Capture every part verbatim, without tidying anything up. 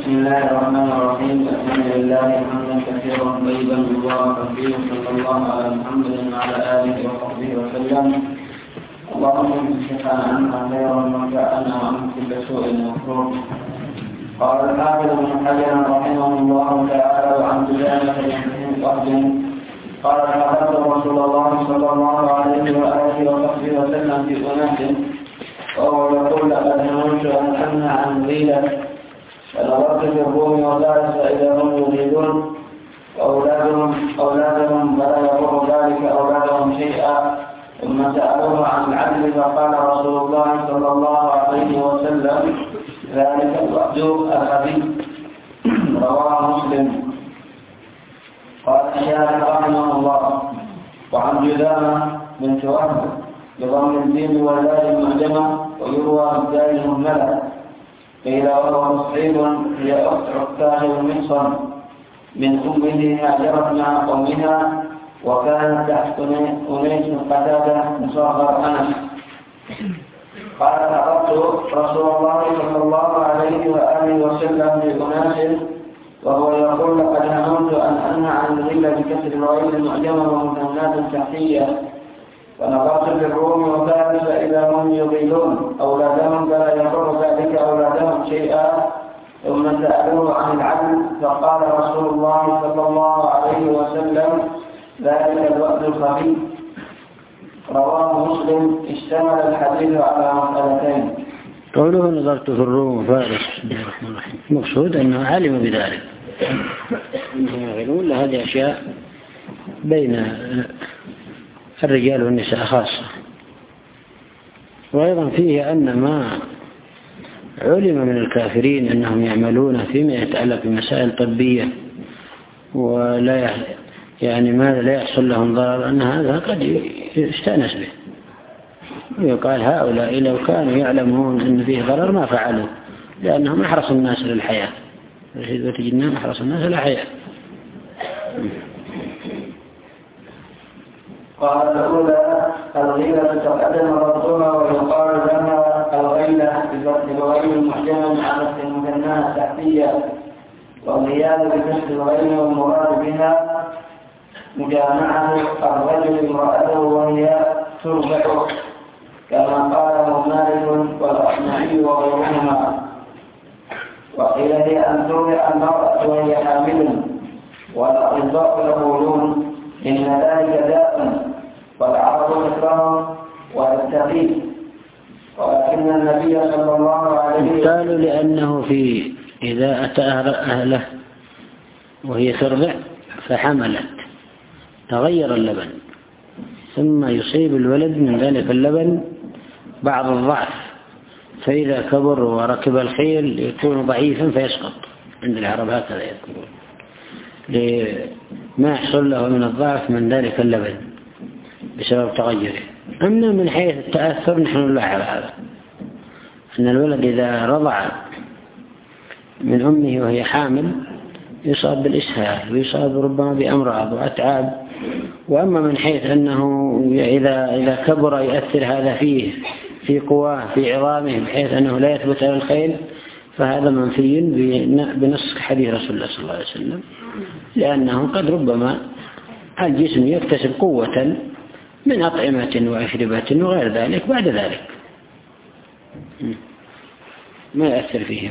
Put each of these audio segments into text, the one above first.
بسم الله الرحمن الرحيم. الحمد لله حمدا كثيرا طيبا مباركا فيه، صلى الله على محمد وعلى اله وصحبه وسلم. اللهم اكفنا عنا خيرا وانفعنا عن كل سوء مكروه. قال الحافظ ابن حجر رحمه الله تعالى عن بجانة بن وهب قال حضرت رسول الله صلى الله عليه واله وصحبه وسلم في اناس وهو يقول لقد هممت ان امنع عن غيلة فنظرت في الروم وذلك إذا هم يريدون أولادهم أولادهم فلا يضر ذلك أولادهم شيئا، ثم سألوه عن العدل فقال رسول الله صلى الله عليه وسلم ذلك الوعد الخبيث. رواه مسلم. قال الشيخ رحمه الله: وعن جذامة بنت وهب بضم الدين والدال المعجمة ويروى بالدال المهملة قيل وهو مصعيب هي أخت عكاش المحصن من أمه هاجرت مع قومها وكانت تحت أنيس قتادة مصغر أنس. قال أردت رسول الله صلى الله عليه وآله وسلم لأناس وهو يقول لقد هممت أن أنهى عن الغلة بكسر الغير المعجمة ومثنات تحتية، ونظرت في الروم وفارس إذا هم يضيلون أولادهم فلا يضر ذلك أولادهم شيئا، ثم سألوه عن العدل فقال رسول الله صلى الله عليه وسلم ذلك الوعد الخبيث. رواه مسلم. اشتمل الحديث على مسألتين. قوله نظرت في الروم وفارس مقصود أنه علم بذلك، يقولون هذه أشياء بين الرجال والنساء خاصة. وأيضا فيه أن ما علم من الكافرين أنهم يعملون فيما يتعلق بمسائل طبية ولا يعني ما لا يحصل لهم ضرر، أن هذا قد يستأنس به ويقال هؤلاء لو كانوا يعلمون أن فيه ضرر ما فعلوا، لأنهم أحرصوا الناس للحياة، وتجدناهم أحرصوا الناس للحياة. قال الأولى الغيلة تقدم ربطها ويقال لها الغيلة بفتح الغين المحجمة على المثنى التحتية، والغيال بفتح الغين والمراد بها مجامعة الرجل امرأته وهي تربع كما قاله مالك والأصمعي وغيرهما. وقيل هي أن تربع المرأة وهي حامل، والأطباء يقولون إن ذلك داء والعرب تكره ويستغيث، ولكن النبي صلى الله عليه وسلم قالوا لأنه في إذا أتى أهله وهي ترضع فحملت تغير اللبن، ثم يصيب الولد من ذلك اللبن بعض الضعف، فإذا كبر وركب الخيل يكون ضعيفا فيسقط. عند العرب هكذا يذكرون لما يحصل له من الضعف من ذلك اللبن بسبب تغيره. أما من حيث التأثر نحن نلاحظ هذا، أن الولد إذا رضع من أمه وهي حامل يصاب بالإسهال ويصاب ربما بأمراض وأتعاب. وأما من حيث أنه إذا إذا كبر يؤثر هذا فيه في قواه في عظامه بحيث أنه لا يثبت على الخيل، فهذا منفي بنص حديث رسول الله صلى الله عليه وسلم، لأنه قد ربما الجسم يكتسب قوة من أطعمة وأشربة وغير ذلك بعد ذلك ما يأثر فيهم.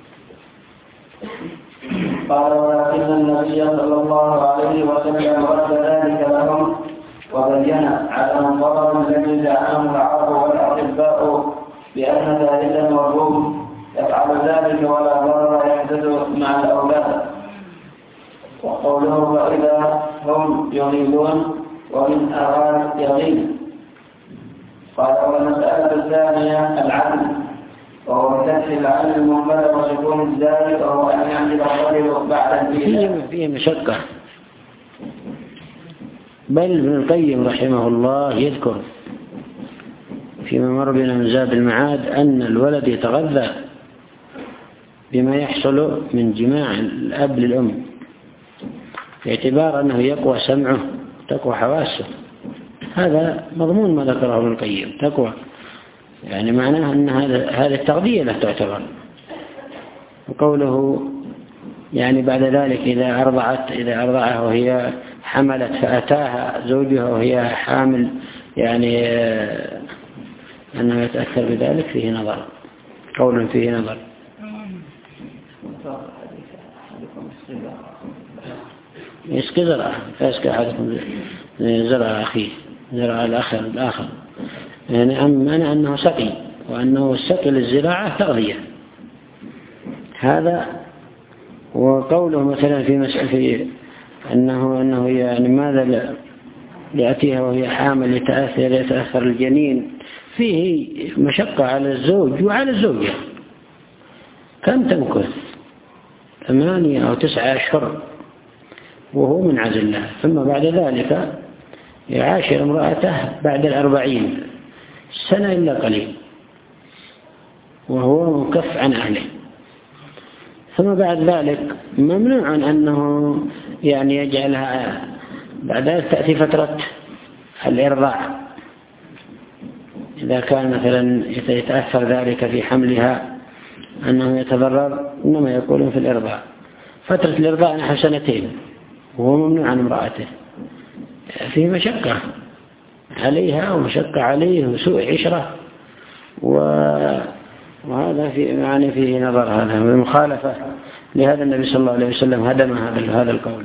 قال ولكن النبي صلى الله عليه وسلم رد ذلك لهم وبين على الضرر الذي زعمه العرب والأطباء بأن ذلك مرغوب يفعل ذلك ولا ضرر يحدث مع الأولاد. وقوله فإذا هم يغيلون ومن أراد يغيل. قال والمسألة الثانية العدل، وهو بفتح العين المهملة وسكون الزاي، وهو أن يعمل الرجل بعد البيئة. فيه مشقة، بل ابن القيم رحمه الله يذكر فيما مر بنا من زاد المعاد أن الولد يتغذى بما يحصل من جماع الأب للأم، باعتبار أنه يقوى سمعه تقوى حواسه. هذا مضمون ما ذكره ابن القيم، تقوى يعني معناه أن هذا هذا التغذية لا تعتبر. وقوله يعني بعد ذلك إذا أرضعت إذا أرضعها وهي حملت فأتاها زوجها وهي حامل يعني أنه يتأثر بذلك فيه نظر، قول فيه نظر. يسقي زرعه فيسقي أحدكم زرع أخيه زرع الآخر الآخر يعني أمنا أنه سقي، وأنه السقي للزراعة تغذية. هذا وقوله مثلا في مسألة في أنه أنه يعني ماذا يأتيها وهي حامل يتأثر يتأثر الجنين، فيه مشقة على الزوج وعلى الزوجة. كم تمكث؟ ثمانية أو تسعة أشهر وهو منعزل لها، ثم بعد ذلك يعاشر امرأته بعد الأربعين سنة إلا قليل وهو مكف عن أهله. ثم بعد ذلك ممنوع أنه يعني يجعلها بعد ذلك تأتي فترة الإرضاع إذا كان مثلا يتأثر ذلك في حملها أنه يتضرر، إنما يقولون في الإرضاع فترة الإرضاع نحو سنتين وهو ممنوع عن امرأته، فيه مشقة عليها ومشقة عليه وسوء عشرة، وهذا في يعني فيه نظر هذا والمخالفة لهذا النبي صلى الله عليه وسلم هدم هذا هذا القول.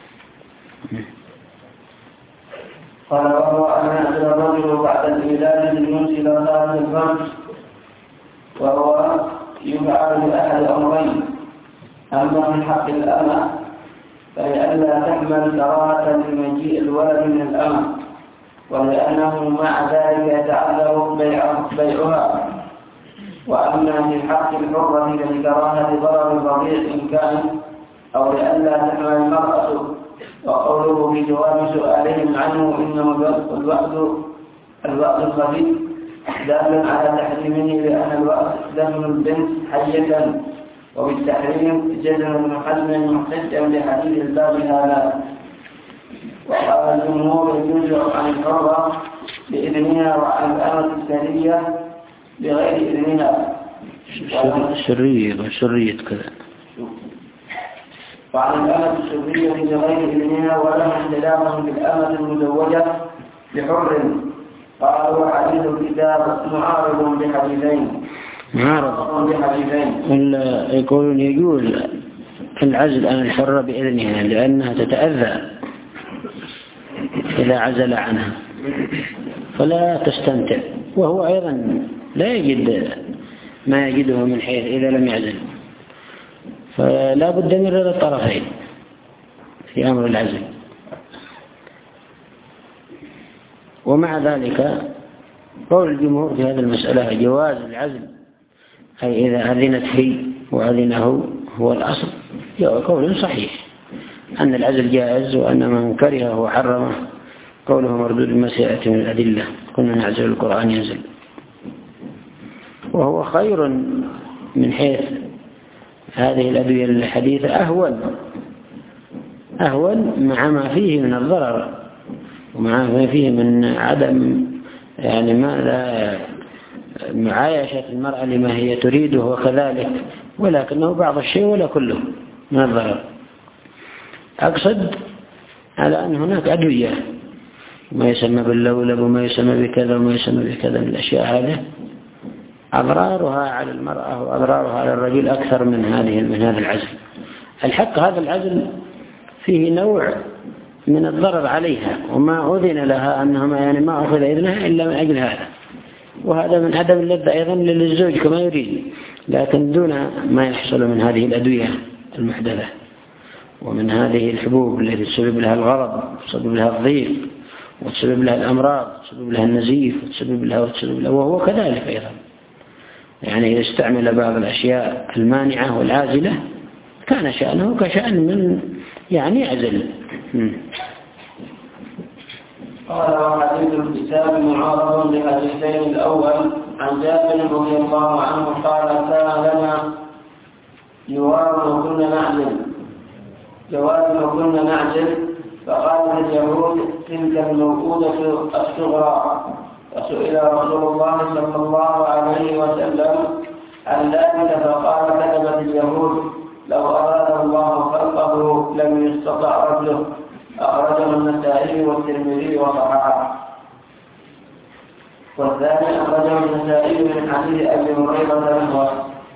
قال وهو أن يأتي الرجل بعد الإيلاد بالنص إلى هذا الفرج، وهو يفعل بأحد أمرين: أما من حق الأمة فلئلا تحمل كراهة لمجيء الولد من الأمة، ولأنه مع ذلك يتعذر بيعها. وأما في حق الحرة فلكراهة ضرر الرضيع إن كان، أو لئلا تحمل المرأة. وقوله في جواب سؤالهم عنه إنه الوأد الوأد الخفيف دال على تحريمه، لأن الوأد دم البنت حية، وبالتحريم جزم ابن حزم محتجا بحديث الباب هذا. وقال الجمهور يجوز عن الحرة بإذنها وعن الأمة السرية بغير إذنها سرية وسرية كذا، وعن الأمة السرية بغير إذنها، ولهم اختلافهم بالأمة المزوجة بحر. قالوا حديث الكتاب معارض بحديثين معارض بحديثين يقولون يجوز العزل عن الحرة بإذنها لأنها تتأذى إذا عزل عنها فلا تستمتع، وهو أيضا لا يجد ما يجده من حيث إذا لم يعزل، فلا بد من رضا الطرفين في أمر العزل. ومع ذلك قول الجمهور في هذه المسألة جواز العزل، أي إذا أذنت هي وأذنه هو الأصل، قول صحيح أن العزل جائز، وأن من كرهه وحرمه قوله مردود ما سيأتي من الأدلة. كنا نعزل القرآن ينزل، وهو خير من حيث هذه الأدوية الحديثة، أهون أهون مع ما فيه من الضرر ومع ما فيه من عدم يعني ماذا معايشة المرأة لما هي تريده وكذلك، ولكنه بعض الشيء ولا كله من الضرر. أقصد على أن هناك أدوية ما يسمى باللولب وما يسمى بكذا وما يسمى بكذا من الأشياء هذه أضرارها على المرأة وأضرارها على الرجل أكثر من هذه من هذا العزل. الحق هذا العزل فيه نوع من الضرر عليها، وما أذن لها أنها يعني ما أخذ إذنها إلا من أجل هذا، وهذا من عدم اللذة أيضا للزوج كما يريد، لكن دون ما يحصل من هذه الأدوية المحدثة ومن هذه الحبوب التي تسبب لها الغضب وتسبب لها الضيق وتسبب لها الأمراض وتسبب لها النزيف وتسبب لها وتسبب لها، وهو كذلك أيضا. يعني إذا استعمل بعض الأشياء المانعة والعازلة كان شأنه كشأن من يعني عزل. قال وحديث الكتاب معارض لحديثين. الأول عن جابر رضي الله عنه قال كان لنا جوار وكنا نعزل جوار وكنا نعزل فقالت اليهود تلك الموءودة الصغرى، فسئل رسول الله صلى الله عليه وسلم عن ذلك فقال كذبت اليهود لو أراد الله والنسائي والترمذي وصححه. والثاني أخرجه النسائي من حديث أبي هريرة نحوه.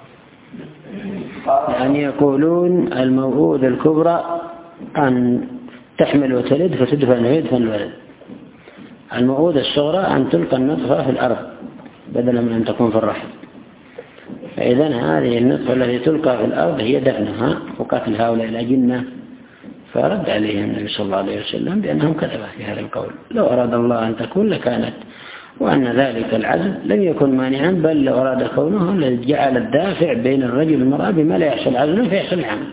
يعني يقولون الموؤودة الكبرى أن تحمل وتلد فتدفن ويدفن الولد. الموؤودة الصغرى أن تلقى النطفة في الأرض بدلا من أن تكون في الرحم. فإذا هذه النطفة التي تلقى في الأرض هي دفنها وقتل هؤلاء الأجنة. فرد عليهم النبي صلى الله عليه وسلم بأنهم كذبوا في هذا القول. لو أراد الله أن تكون لكانت، وأن ذلك العزل لم يكن مانعا، بل لو أراد كونه لجعل الدافع بين الرجل والمرأة بما لا يحصل عزله فيحصل العمل.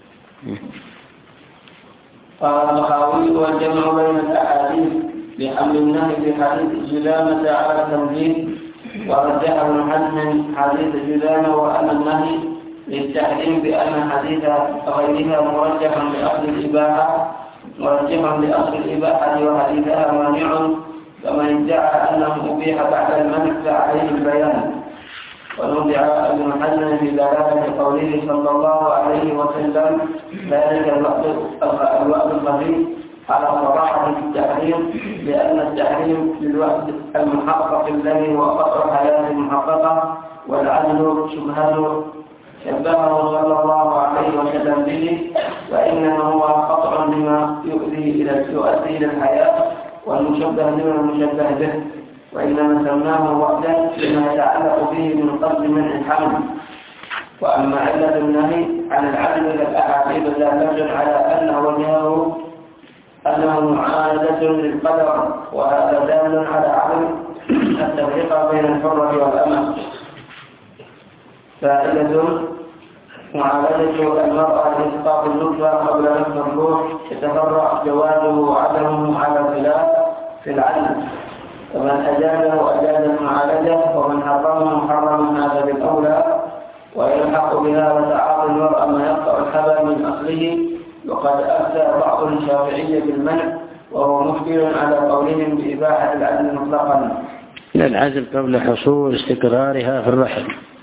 قال الخاوي والجمع بين الأحاديث بحمل النهي في حديث جذامة على التنزيل، ورجح ابن حزم حديث جذامة وأن النهي للتحريم بأن حديث غيرها مرجح لأصل الإباحة مرجح لأصل الإباحة وحديثها مانع، فمن ادعى أنه أبيح بعد المنع فعليه البيان. ونرجع ابن حزم في دلالة قوله صلى الله عليه وسلم ذلك الوقت الخفيف على صراحة التحريم، لأن التحريم للوقت المحقق الذي هو قطع حياة محققة، والعدل شبهته شبهه صلى الله عليه وسلم به، وإنما هو قطع لما يؤدي إلى يؤدي إلى الحياة، والمشبه لما المشبه به، وإنما سماه وقتا لما يتعلق به من قبل منع الحمل. وأما علة النهي عن العدل فالأحاديث لا تدل على أن وجهه أنه معاندة للقدر، وهذا دال على عدم التفرقة بين الحرة والأمة. فائدة معالجة المرأة لإسقاط النطفة قبل نفخ الروح يتفرع جوازه وعدمه على خلاف في العدل، فمن أجازه أجاز المعالجة، ومن حرمه حرم هذا بالأولى. ويلحق بها وتعاطي المرأة ما يقطع الحبل من أصله، وقد أفتى بعض الشافعية بالمنع، وهو مشكل على قولهم بإباحة العدل مطلقا. العزل قبل حصول استقرارها في الرحم،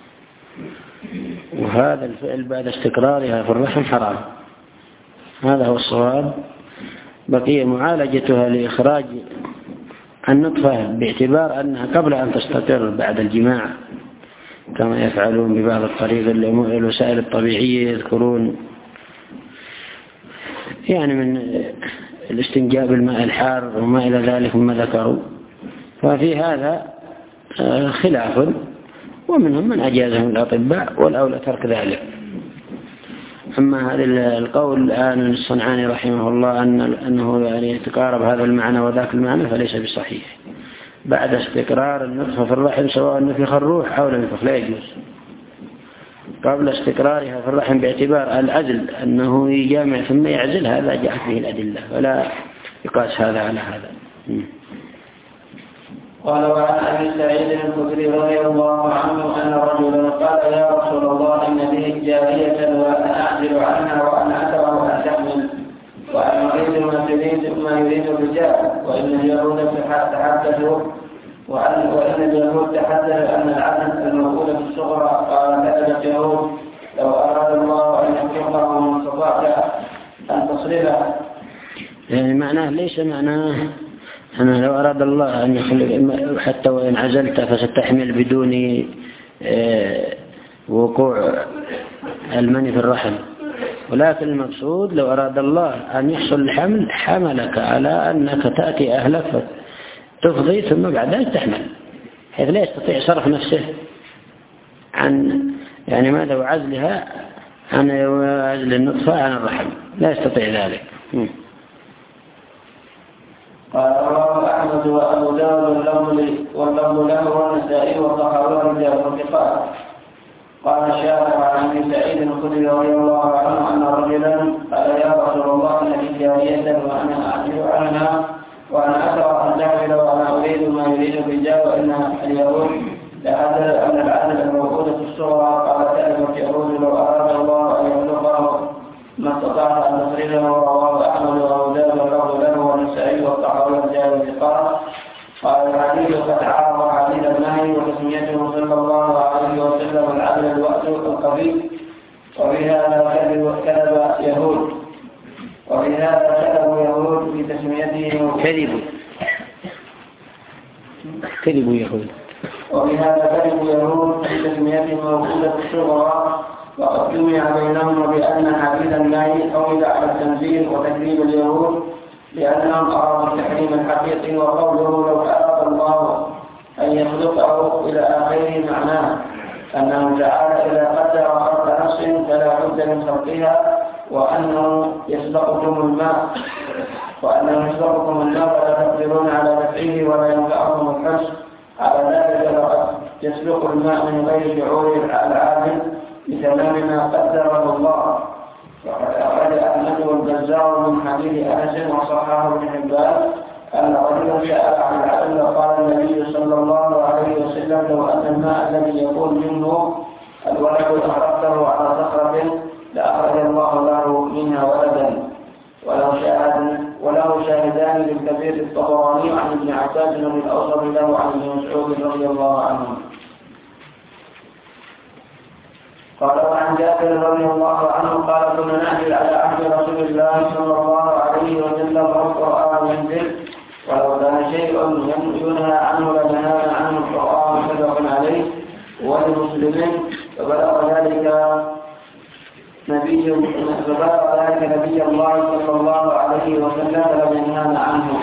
وهذا الفعل بعد استقرارها في الرحم حرام، هذا هو الصواب. بقي معالجتها لإخراج النطفة باعتبار أنها قبل أن تستقر بعد الجماع، كما يفعلون ببعض الطريق الوسائل الطبيعية، يذكرون يعني من الاستنجاب الماء الحار وما إلى ذلك مما ذكروا. ففي هذا خلاف، ومنهم من أجازهم الأطباء، والأولى ترك ذلك. أما هذا القول الآن الصنعاني رحمه الله أن أنه يعني يتقارب هذا المعنى وذاك المعنى فليس بصحيح. بعد استقرار النطفة في الرحم سواء نفخ الروح أو لم ينفخ لا يجوز. قبل استقرارها في الرحم باعتبار العزل أنه يجامع ثم يعزل، هذا جاءت به الأدلة، ولا يقاس هذا على هذا. قال وعن أبي سعيد الخدري رضي الله عنه أن رجلا قال يا رسول الله إن لي جارية وأنا أعزل عنها وأنا أكره أن تحمل، وأنا أريد ما تريد ما يريد الرجال، وإن اليهود تحدثوا وأن وإن اليهود تحدثوا أن العدل الموجود في الصغرى. قال كذبت يهود، لو أراد الله أن يحكمه من استطاع أن تصرفه. يعني معناه ليس معناه أنا لو أراد الله أن يخلق حتى وإن عزلت فستحمل بدون وقوع المني في الرحم، ولكن المقصود لو أراد الله أن يحصل الحمل حملك على أنك تأتي أهلك تفضي ثم بعد ذلك تحمل، حيث لا يستطيع صرف نفسه عن يعني ماذا وعزلها عن عزل النطفة عن الرحم، لا يستطيع ذلك. قال رواه أحمد وأبو داود واللفظ له والنسائي والطحاوي ورجال الثقات. قال الشافعي عن أبي سعيد الخدري رضي الله عنه أن رجلا قال يا رسول الله إن لي جارية وأنا أعزل عنها وأنا أكره أن تعمل وأنا أريد ما يريد الرجال، وإن اليهود لعدل أن العدل الموجود في الصغرى. قال كذبت يهود، لو أراد الله أن يخلقه ما استطاع أن تصرفه. رواه أحمد وأبو داود واللفظ له والنسائي والطحاوي ورجال الثقات. قال الحديث قد عارض حديث النهي وتسميته صلى الله عليه وسلم العدل الوقت الخفيف، وبهذا كذب كذب يهود. ولهذا كذبوا يهود في تسميته كذبوا كذبوا يهود وبهذا كذبوا يهود في تسميته موجودة الصغرى، وقد جمع بينهم بأن حديث النهي حمل على التنزيل وتكذيب اليهود لأنهم أرادوا التحريم الحقيقي، وقوله لو أراد الله أن يخلقه إلى آخره معناه أنه تعالى إذا قدر خلق نفس فلا بد من خلقها، وأنه يسبقكم الماء وأنه يسبقكم الماء ولا تقدرون على دفعه ولا ينفعكم الحرص على ذلك، لقد يسبق الماء من غير شعور العالم بتمام ما قدره الله. وقد أخرج أحمد والبزار من حديث أنس وصححه ابن حبان أن رجلا سأل عن العدل قال النبي صلى الله عليه وسلم لو أن الماء الذي يكون منه الولد أخرجته على صخرة لأخرج الله له منها ولدا. ولو شاهد وله شاهدان للكبير الطبراني عن ابن عباس بن الأوصر له عن ابن مسعود رضي الله عنه قال وعن جابر رضي الله عنه قال كنا نحمل على عهد رسول الله صلى الله عليه وسلم والقرآن ينزل ولو كان شيء ينهى عنه لنهانا عنه القرآن متفق عليه ولمسلم فبلغ ذلك نبي فبلغ ذلك نبي الله صلى الله عليه وسلم لم ينهانا عنه.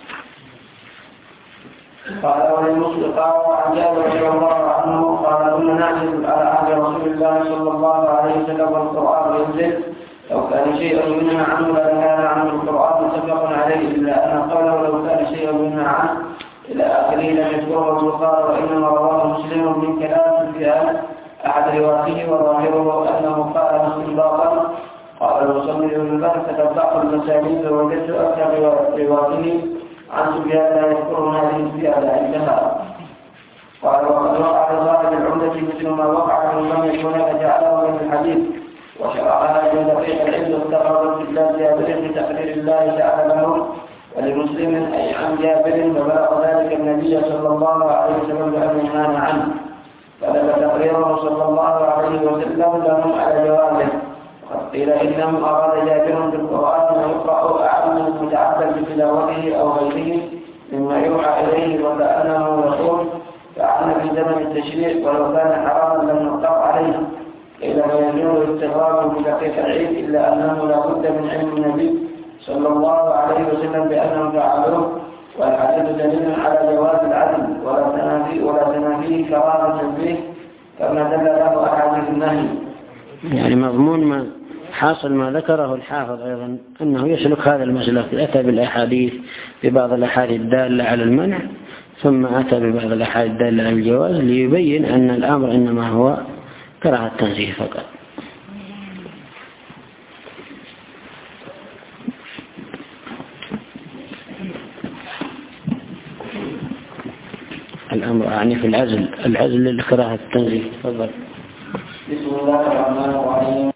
قال وللمسلم قال وعن جابر رضي الله عنه قال كنا نعمل على عهد رسول الله صلى الله عليه وسلم والقرآن ينزل لو كان شيء ينهى عنه لنهانا عنه القرآن متفق عليه، إلا أن قوله لو كان شيء ينهى عنه إلى آخره لم يذكره البخاري وإنما رواه مسلم من كلام سفيان أحد رواته وظاهره أنه قال استنباطا. قال المصنف ابن باز تتبعت المسانيد ووجدت أكثر رواته عن سفيان لا يذكر هذه الزيادة عندها. قال وقد وقع لصاحب العمدة مثل ما وقع من لم يكن فجعله من الحديث وشرعها من دقيق العلم واستقرت إلا جابر بتقرير الله تعالى له ولمسلم أي عن جابر فبلغ ذلك النبي صلى الله عليه وسلم بأن ينهى عنه فلما تقريره صلى الله عليه وسلم لهم على جوابه. وقد قيل إنهم أراد جابر بالقرآن ويقرأ أعلم المتعبد بتلاوته أو غيره مما يوحى إليه وكأنه يقول فعلنا في زمن التشريع ولو كان حراما لم نقطع عليه. قيل فيجوز استغراب بدقيق العلم إلا أنه لا بد من علم النبي صلى الله عليه وسلم بأنهم فعلوه، والحديث دليل على جواز العدل ولا تنافيه ولا تنافيه كرامة به كما دل له أحاديث النهي. يعني مضمون ما حاصل ما ذكره الحافظ أيضا أنه يسلك هذا المسلك، أتى بالأحاديث ببعض الأحاديث الدالة على المنع ثم أتى ببعض الأحاديث الدالة على الجواز ليبين أن الأمر إنما هو كراهة التنزيه فقط. الأمر أعني في العزل العزل لكراهة التنزيه. تفضل. بسم الله الرحمن الرحيم.